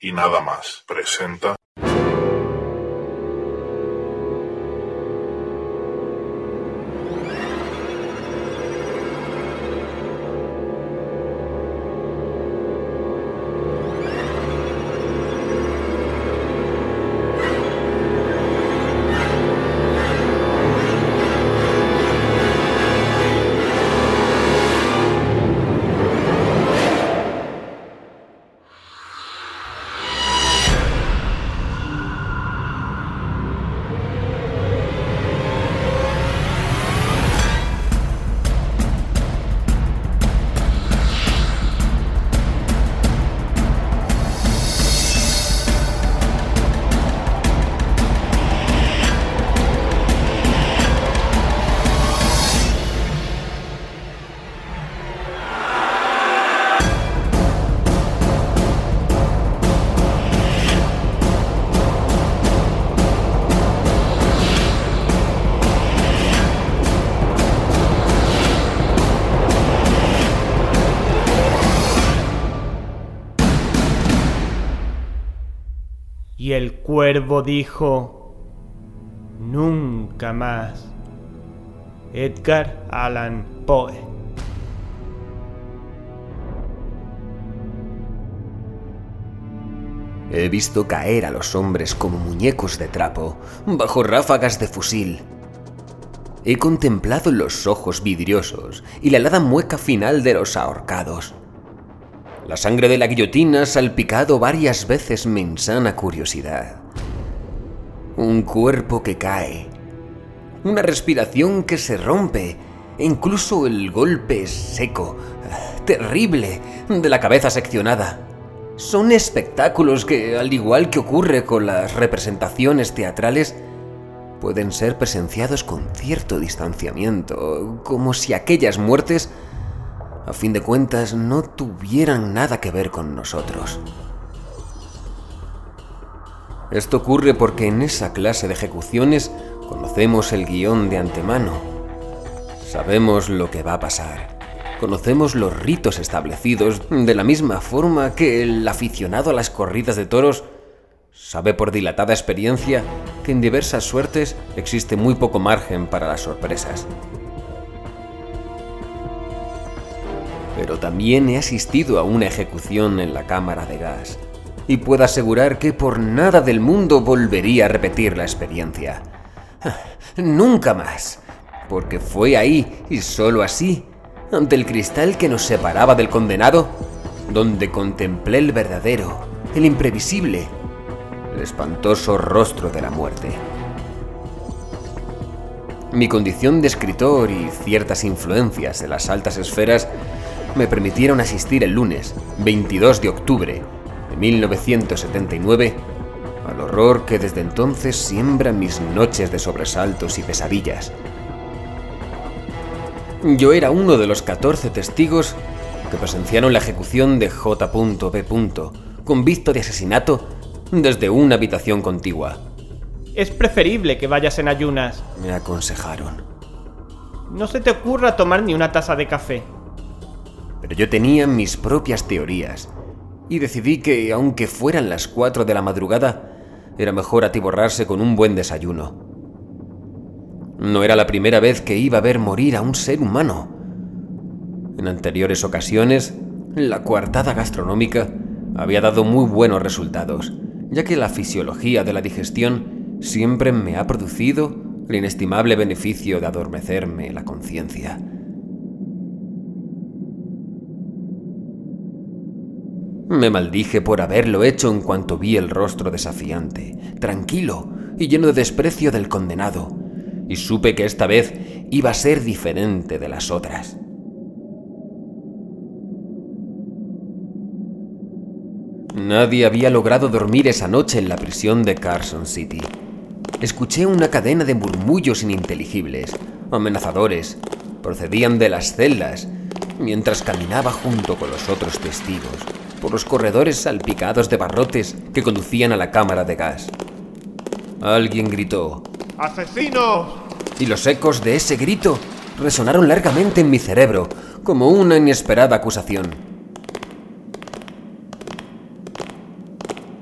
y nada más. Presenta... Y el cuervo dijo: nunca más. Edgar Allan Poe. He visto caer a los hombres como muñecos de trapo, bajo ráfagas de fusil. He contemplado los ojos vidriosos y la helada mueca final de los ahorcados. La sangre de la guillotina ha salpicado varias veces mi insana curiosidad. Un cuerpo que cae, una respiración que se rompe, e incluso el golpe seco, terrible, de la cabeza seccionada. Son espectáculos que, al igual que ocurre con las representaciones teatrales, pueden ser presenciados con cierto distanciamiento, como si aquellas muertes, a fin de cuentas, no tuvieran nada que ver con nosotros. Esto ocurre porque en esa clase de ejecuciones conocemos el guión de antemano. Sabemos lo que va a pasar. Conocemos los ritos establecidos de la misma forma que el aficionado a las corridas de toros sabe por dilatada experiencia que en diversas suertes existe muy poco margen para las sorpresas. Pero también he asistido a una ejecución en la cámara de gas y puedo asegurar que por nada del mundo volvería a repetir la experiencia. Nunca más, porque fue ahí y solo así, ante el cristal que nos separaba del condenado, donde contemplé el verdadero, el imprevisible, el espantoso rostro de la muerte. Mi condición de escritor y ciertas influencias de las altas esferas me permitieron asistir el lunes 22 de octubre de 1979 al horror que desde entonces siembra mis noches de sobresaltos y pesadillas. Yo era uno de los 14 testigos que presenciaron la ejecución de J.B. convicto de asesinato desde una habitación contigua. Es preferible que vayas en ayunas, me aconsejaron. No se te ocurra tomar ni una taza de café. Pero yo tenía mis propias teorías y decidí que, aunque fueran las 4 de la madrugada, era mejor atiborrarse con un buen desayuno. No era la primera vez que iba a ver morir a un ser humano. En anteriores ocasiones, la coartada gastronómica había dado muy buenos resultados, ya que la fisiología de la digestión siempre me ha producido el inestimable beneficio de adormecerme la conciencia. Me maldije por haberlo hecho en cuanto vi el rostro desafiante, tranquilo y lleno de desprecio del condenado, y supe que esta vez iba a ser diferente de las otras. Nadie había logrado dormir esa noche en la prisión de Carson City. Escuché una cadena de murmullos ininteligibles, amenazadores, procedían de las celdas, mientras caminaba junto con los otros testigos por los corredores salpicados de barrotes que conducían a la cámara de gas. Alguien gritó: ¡Asesinos! Y los ecos de ese grito resonaron largamente en mi cerebro como una inesperada acusación.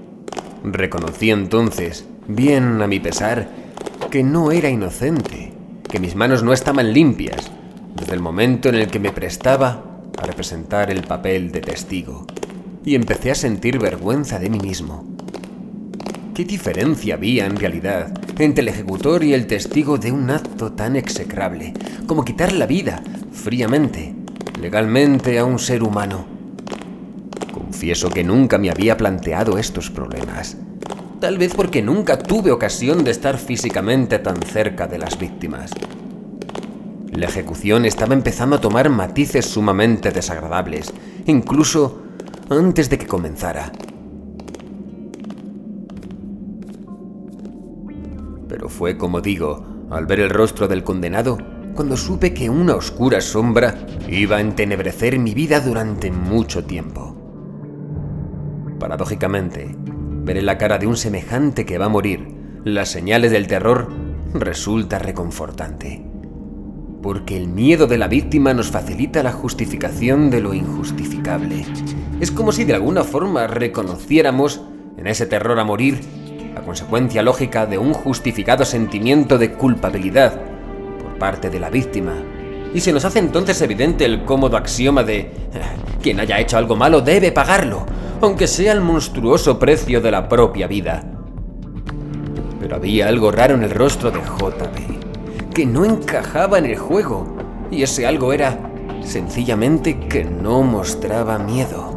Reconocí entonces, bien a mi pesar, que no era inocente, que mis manos no estaban limpias, desde el momento en el que me prestaba a representar el papel de testigo, y empecé a sentir vergüenza de mí mismo. ¿Qué diferencia había en realidad entre el ejecutor y el testigo de un acto tan execrable como quitar la vida, fríamente, legalmente, a un ser humano? Confieso que nunca me había planteado estos problemas, tal vez porque nunca tuve ocasión de estar físicamente tan cerca de las víctimas. La ejecución estaba empezando a tomar matices sumamente desagradables, incluso antes de que comenzara. Pero fue, como digo, al ver el rostro del condenado, cuando supe que una oscura sombra iba a entenebrecer mi vida durante mucho tiempo. Paradójicamente, ver en la cara de un semejante que va a morir las señales del terror resulta reconfortante, porque el miedo de la víctima nos facilita la justificación de lo injustificable. Es como si de alguna forma reconociéramos en ese terror a morir la consecuencia lógica de un justificado sentimiento de culpabilidad por parte de la víctima, y se nos hace entonces evidente el cómodo axioma de quien haya hecho algo malo debe pagarlo, aunque sea el monstruoso precio de la propia vida. Pero había algo raro en el rostro de JB, que no encajaba en el juego, y ese algo era sencillamente que no mostraba miedo.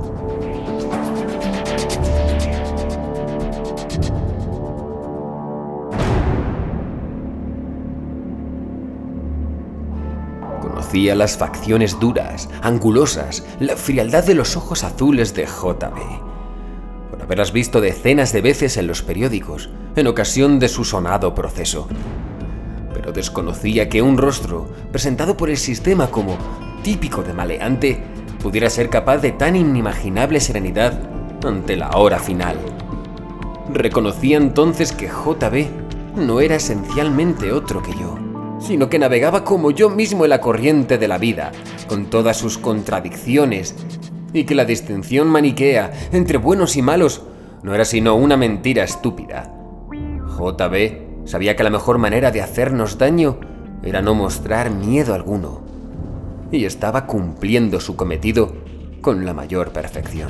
Conocía las facciones duras, angulosas, la frialdad de los ojos azules de JB, por haberlas visto decenas de veces en los periódicos, en ocasión de su sonado proceso. Pero desconocía que un rostro, presentado por el sistema como típico de maleante, pudiera ser capaz de tan inimaginable serenidad ante la hora final. Reconocía entonces que JB no era esencialmente otro que yo, sino que navegaba como yo mismo en la corriente de la vida, con todas sus contradicciones, y que la distinción maniquea entre buenos y malos no era sino una mentira estúpida. JB sabía que la mejor manera de hacernos daño era no mostrar miedo alguno, y estaba cumpliendo su cometido con la mayor perfección.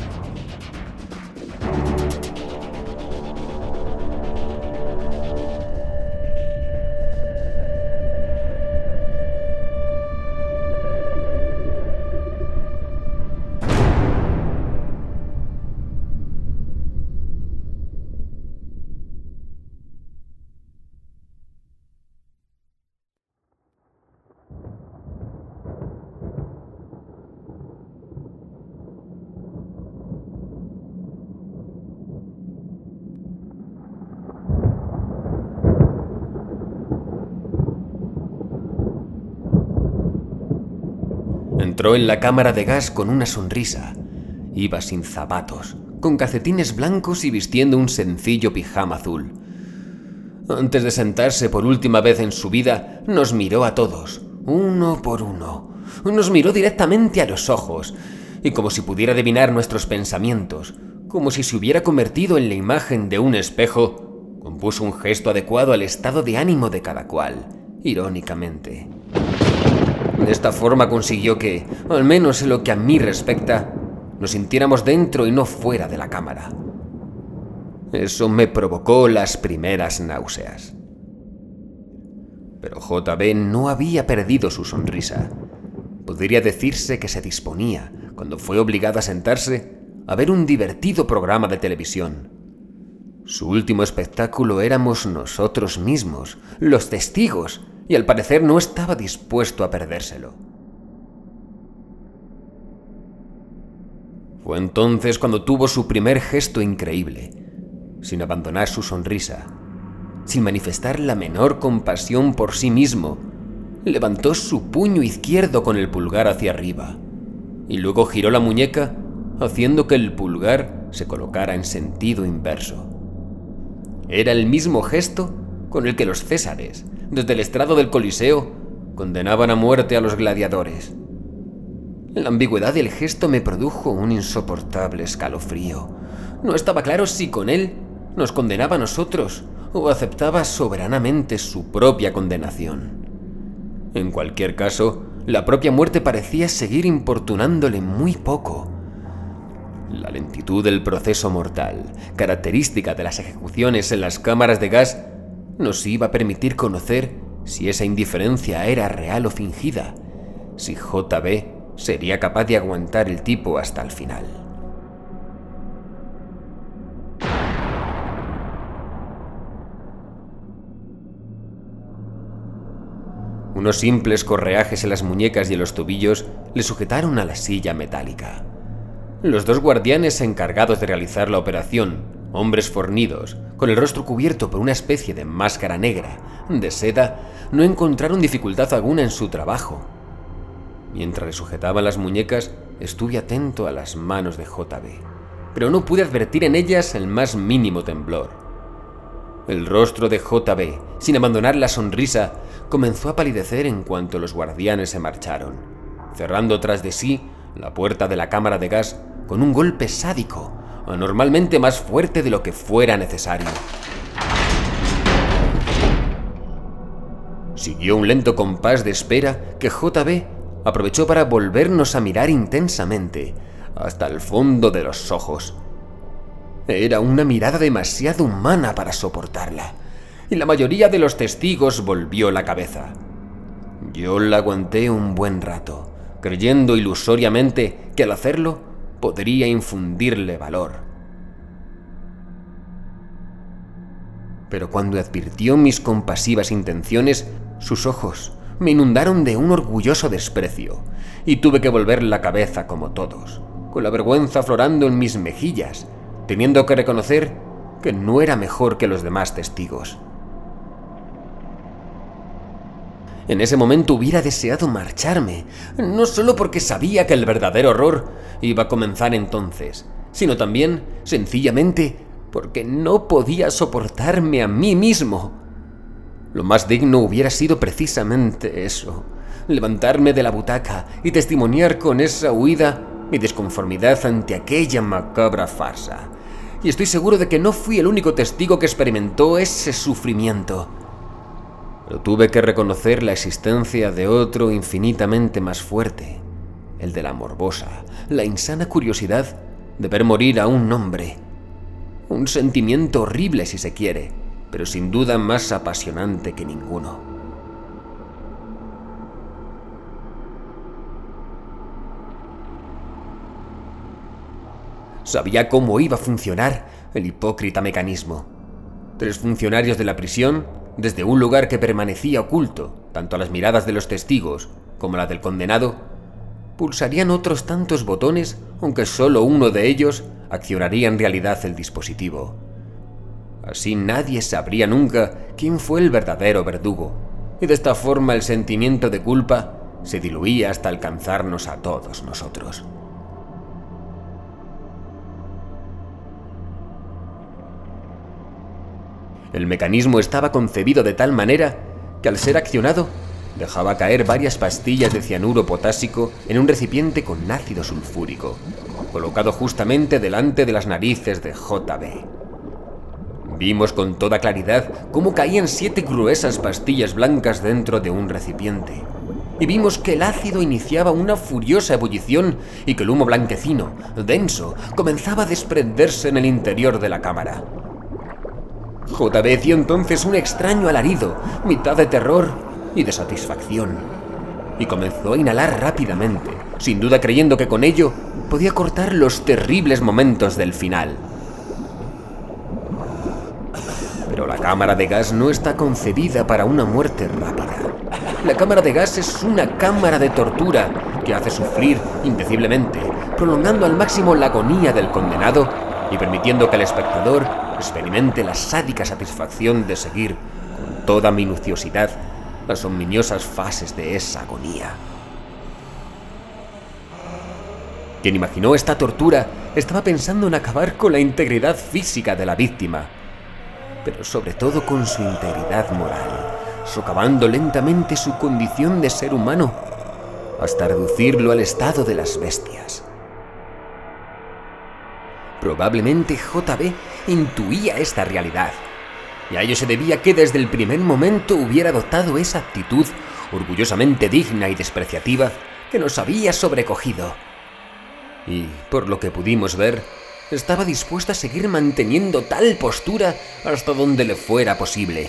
Entró en la cámara de gas con una sonrisa. Iba sin zapatos, con calcetines blancos y vistiendo un sencillo pijama azul. Antes de sentarse por última vez en su vida, nos miró a todos, uno por uno. Nos miró directamente a los ojos, y como si pudiera adivinar nuestros pensamientos, como si se hubiera convertido en la imagen de un espejo, compuso un gesto adecuado al estado de ánimo de cada cual, irónicamente. De esta forma consiguió que, al menos en lo que a mí respecta, nos sintiéramos dentro y no fuera de la cámara. Eso me provocó las primeras náuseas. Pero JB no había perdido su sonrisa. Podría decirse que se disponía, cuando fue obligado a sentarse, a ver un divertido programa de televisión. Su último espectáculo éramos nosotros mismos, los testigos, y al parecer no estaba dispuesto a perdérselo. Fue entonces cuando tuvo su primer gesto increíble, sin abandonar su sonrisa, sin manifestar la menor compasión por sí mismo. Levantó su puño izquierdo con el pulgar hacia arriba, y luego giró la muñeca, haciendo que el pulgar se colocara en sentido inverso. Era el mismo gesto con el que los césares, desde el estrado del Coliseo, condenaban a muerte a los gladiadores. La ambigüedad del gesto me produjo un insoportable escalofrío. No estaba claro si con él ¿Nos condenaba a nosotros o aceptaba soberanamente su propia condenación? En cualquier caso, la propia muerte parecía seguir importunándole muy poco. La lentitud del proceso mortal, característica de las ejecuciones en las cámaras de gas, nos iba a permitir conocer si esa indiferencia era real o fingida, si JB sería capaz de aguantar el tipo hasta el final. Unos simples correajes en las muñecas y en los tobillos le sujetaron a la silla metálica. Los dos guardianes encargados de realizar la operación, hombres fornidos, con el rostro cubierto por una especie de máscara negra, de seda, no encontraron dificultad alguna en su trabajo. Mientras le sujetaban las muñecas, estuve atento a las manos de JB, pero no pude advertir en ellas el más mínimo temblor. El rostro de JB, sin abandonar la sonrisa, comenzó a palidecer en cuanto los guardianes se marcharon, cerrando tras de sí la puerta de la cámara de gas con un golpe sádico, anormalmente más fuerte de lo que fuera necesario. Siguió un lento compás de espera que JB aprovechó para volvernos a mirar intensamente, hasta el fondo de los ojos. Era una mirada demasiado humana para soportarla, y la mayoría de los testigos volvió la cabeza. Yo la aguanté un buen rato, creyendo ilusoriamente que al hacerlo podría infundirle valor. Pero cuando advirtió mis compasivas intenciones, sus ojos me inundaron de un orgulloso desprecio, y tuve que volver la cabeza como todos, con la vergüenza aflorando en mis mejillas, teniendo que reconocer que no era mejor que los demás testigos. En ese momento hubiera deseado marcharme, no solo porque sabía que el verdadero horror iba a comenzar entonces, sino también, sencillamente, porque no podía soportarme a mí mismo. Lo más digno hubiera sido precisamente eso, levantarme de la butaca y testimoniar con esa huida mi desconformidad ante aquella macabra farsa. Y estoy seguro de que no fui el único testigo que experimentó ese sufrimiento. Pero tuve que reconocer la existencia de otro infinitamente más fuerte, el de la morbosa, la insana curiosidad de ver morir a un hombre. Un sentimiento horrible si se quiere, pero sin duda más apasionante que ninguno. Sabía cómo iba a funcionar el hipócrita mecanismo. 3 funcionarios de la prisión, desde un lugar que permanecía oculto, tanto a las miradas de los testigos como a la del condenado, pulsarían otros tantos botones, aunque solo uno de ellos accionaría en realidad el dispositivo. Así nadie sabría nunca quién fue el verdadero verdugo, y de esta forma el sentimiento de culpa se diluía hasta alcanzarnos a todos nosotros. El mecanismo estaba concebido de tal manera que al ser accionado dejaba caer varias pastillas de cianuro potásico en un recipiente con ácido sulfúrico, colocado justamente delante de las narices de JB. Vimos con toda claridad cómo caían 7 gruesas pastillas blancas dentro de un recipiente, y vimos que el ácido iniciaba una furiosa ebullición y que el humo blanquecino, denso, comenzaba a desprenderse en el interior de la cámara. JB dio entonces un extraño alarido, mitad de terror y de satisfacción, y comenzó a inhalar rápidamente, sin duda creyendo que con ello podía cortar los terribles momentos del final. Pero la cámara de gas no está concebida para una muerte rápida. La cámara de gas es una cámara de tortura que hace sufrir indeciblemente, prolongando al máximo la agonía del condenado y permitiendo que el espectador experimente la sádica satisfacción de seguir con toda minuciosidad las ominiosas fases de esa agonía. Quien imaginó esta tortura estaba pensando en acabar con la integridad física de la víctima, pero sobre todo con su integridad moral, socavando lentamente su condición de ser humano hasta reducirlo al estado de las bestias. Probablemente JB intuía esta realidad, y a ello se debía que desde el primer momento hubiera adoptado esa actitud orgullosamente digna y despreciativa que nos había sobrecogido. Y, por lo que pudimos ver, estaba dispuesto a seguir manteniendo tal postura hasta donde le fuera posible.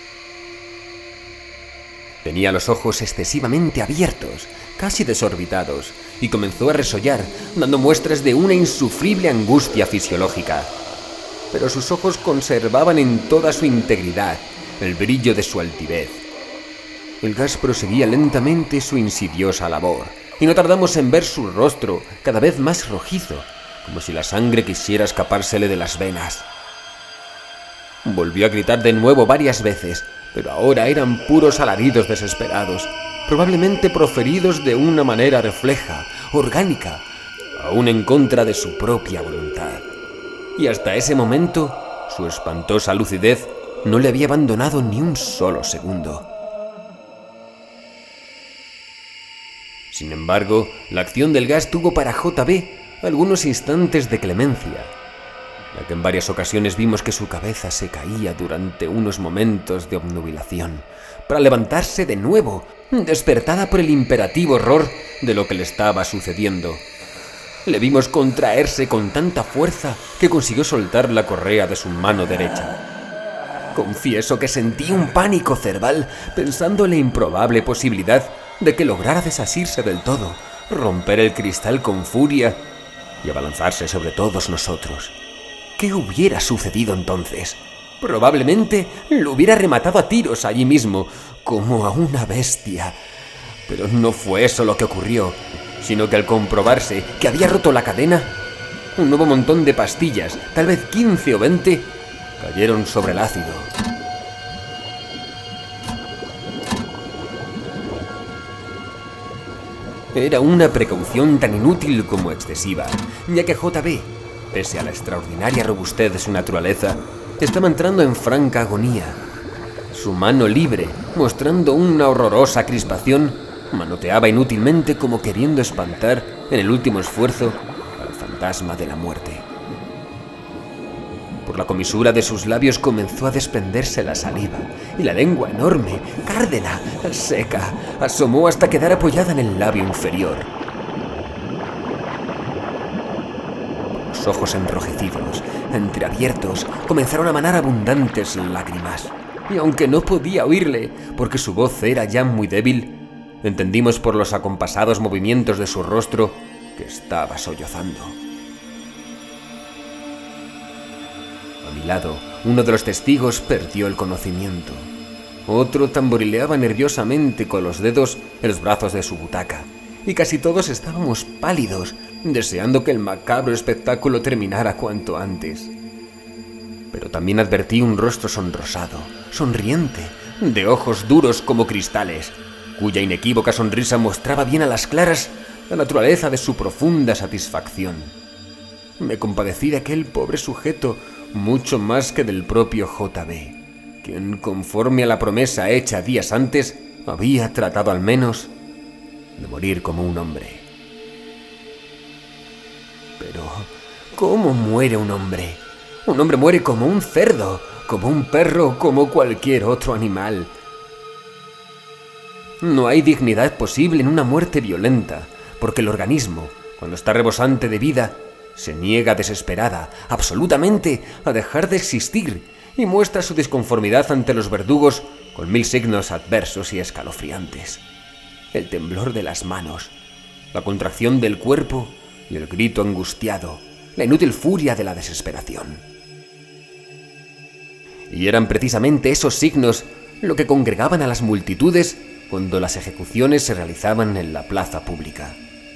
Tenía los ojos excesivamente abiertos, casi desorbitados, y comenzó a resollar, dando muestras de una insufrible angustia fisiológica. Pero sus ojos conservaban en toda su integridad el brillo de su altivez. El gas proseguía lentamente su insidiosa labor, y no tardamos en ver su rostro cada vez más rojizo, como si la sangre quisiera escapársele de las venas. Volvió a gritar de nuevo varias veces, pero ahora eran puros alaridos desesperados, probablemente proferidos de una manera refleja, orgánica, aún en contra de su propia voluntad. Y hasta ese momento, su espantosa lucidez no le había abandonado ni un solo segundo. Sin embargo, la acción del gas tuvo para JB algunos instantes de clemencia, ya que en varias ocasiones vimos que su cabeza se caía durante unos momentos de obnubilación, para levantarse de nuevo, despertada por el imperativo horror de lo que le estaba sucediendo. Le vimos contraerse con tanta fuerza que consiguió soltar la correa de su mano derecha. Confieso que sentí un pánico cerval pensando en la improbable posibilidad de que lograra desasirse del todo, romper el cristal con furia y abalanzarse sobre todos nosotros. ¿Qué hubiera sucedido entonces? Probablemente lo hubiera rematado a tiros allí mismo, como a una bestia. Pero no fue eso lo que ocurrió, sino que al comprobarse que había roto la cadena, un nuevo montón de pastillas, tal vez 15 o 20, cayeron sobre el ácido. Era una precaución tan inútil como excesiva, ya que JB, pese a la extraordinaria robustez de su naturaleza, estaba entrando en franca agonía. Su mano libre, mostrando una horrorosa crispación, manoteaba inútilmente como queriendo espantar, en el último esfuerzo, al fantasma de la muerte. Por la comisura de sus labios comenzó a desprenderse la saliva, y la lengua enorme, cárdena, seca, asomó hasta quedar apoyada en el labio inferior. Los ojos enrojecidos, entreabiertos, comenzaron a manar abundantes lágrimas, y aunque no podía oírle, porque su voz era ya muy débil, entendimos por los acompasados movimientos de su rostro que estaba sollozando. A mi lado, uno de los testigos perdió el conocimiento. Otro tamborileaba nerviosamente con los dedos en los brazos de su butaca, y casi todos estábamos pálidos, deseando que el macabro espectáculo terminara cuanto antes. Pero también advertí un rostro sonrosado, sonriente, de ojos duros como cristales, cuya inequívoca sonrisa mostraba bien a las claras la naturaleza de su profunda satisfacción. Me compadecí de aquel pobre sujeto mucho más que del propio JB, quien, conforme a la promesa hecha días antes, había tratado al menos de morir como un hombre. Pero, ¿cómo muere un hombre? Un hombre muere como un cerdo, como un perro, como cualquier otro animal. No hay dignidad posible en una muerte violenta, porque el organismo, cuando está rebosante de vida, se niega desesperada, absolutamente, a dejar de existir y muestra su disconformidad ante los verdugos con 1000 signos adversos y escalofriantes. El temblor de las manos, la contracción del cuerpo y el grito angustiado, la inútil furia de la desesperación. Y eran precisamente esos signos lo que congregaban a las multitudes cuando las ejecuciones se realizaban en la plaza pública.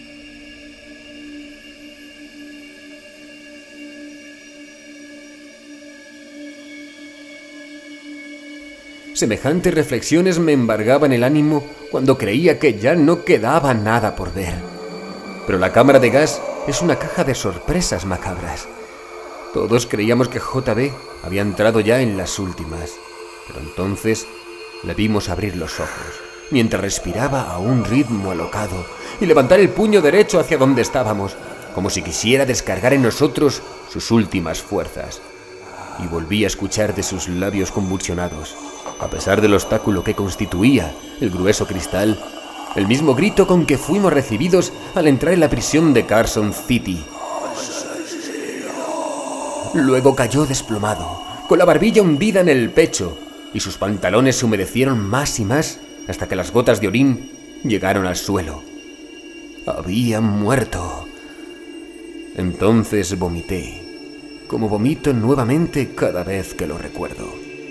Semejantes reflexiones me embargaban el ánimo cuando creía que ya no quedaba nada por ver. Pero la cámara de gas es una caja de sorpresas macabras. Todos creíamos que JB había entrado ya en las últimas, pero entonces le vimos abrir los ojos, mientras respiraba a un ritmo alocado, y levantar el puño derecho hacia donde estábamos, como si quisiera descargar en nosotros sus últimas fuerzas. Y volví a escuchar de sus labios convulsionados, a pesar del obstáculo que constituía el grueso cristal, el mismo grito con que fuimos recibidos al entrar en la prisión de Carson City. Luego cayó desplomado, con la barbilla hundida en el pecho, y sus pantalones se humedecieron más y más hasta que las gotas de orín llegaron al suelo. Había muerto. Entonces vomité, como vomito nuevamente cada vez que lo recuerdo.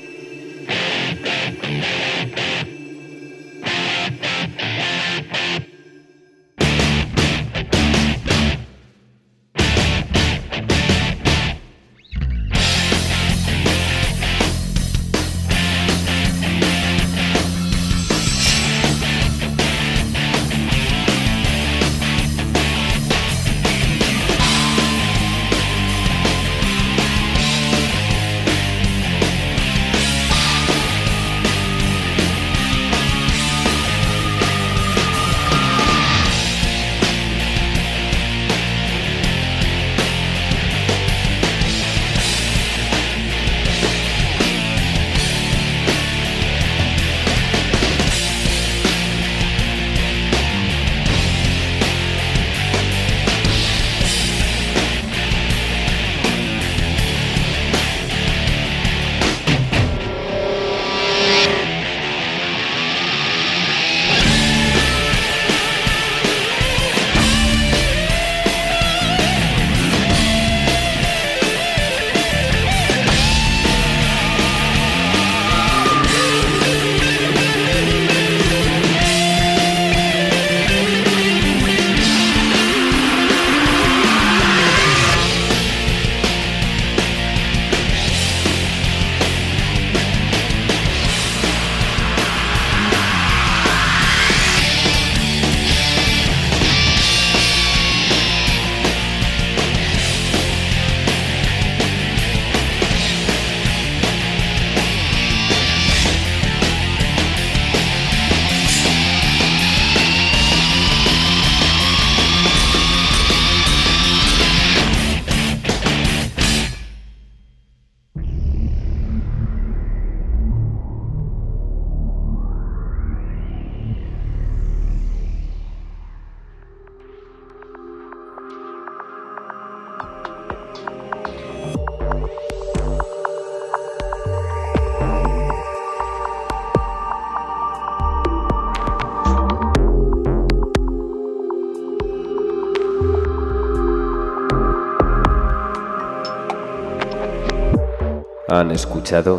¿Han escuchado?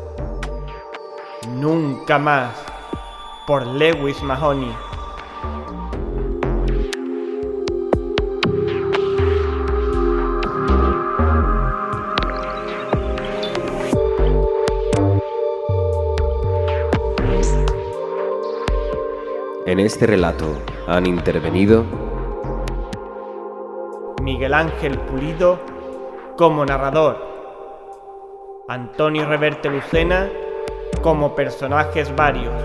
Nunca más, por Lewis Mahoney. En este relato han intervenido Miguel Ángel Pulido como narrador, Antonio Reverte Lucena como personajes varios,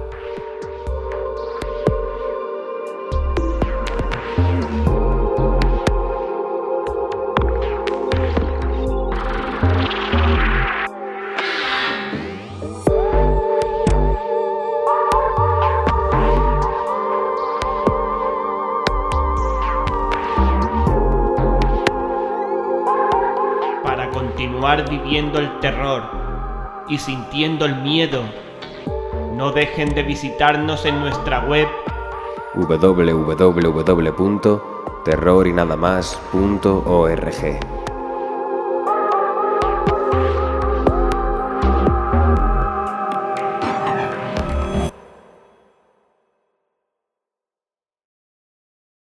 continuar viviendo el terror y sintiendo el miedo. No dejen de visitarnos en nuestra web www.terrorinadamas.org.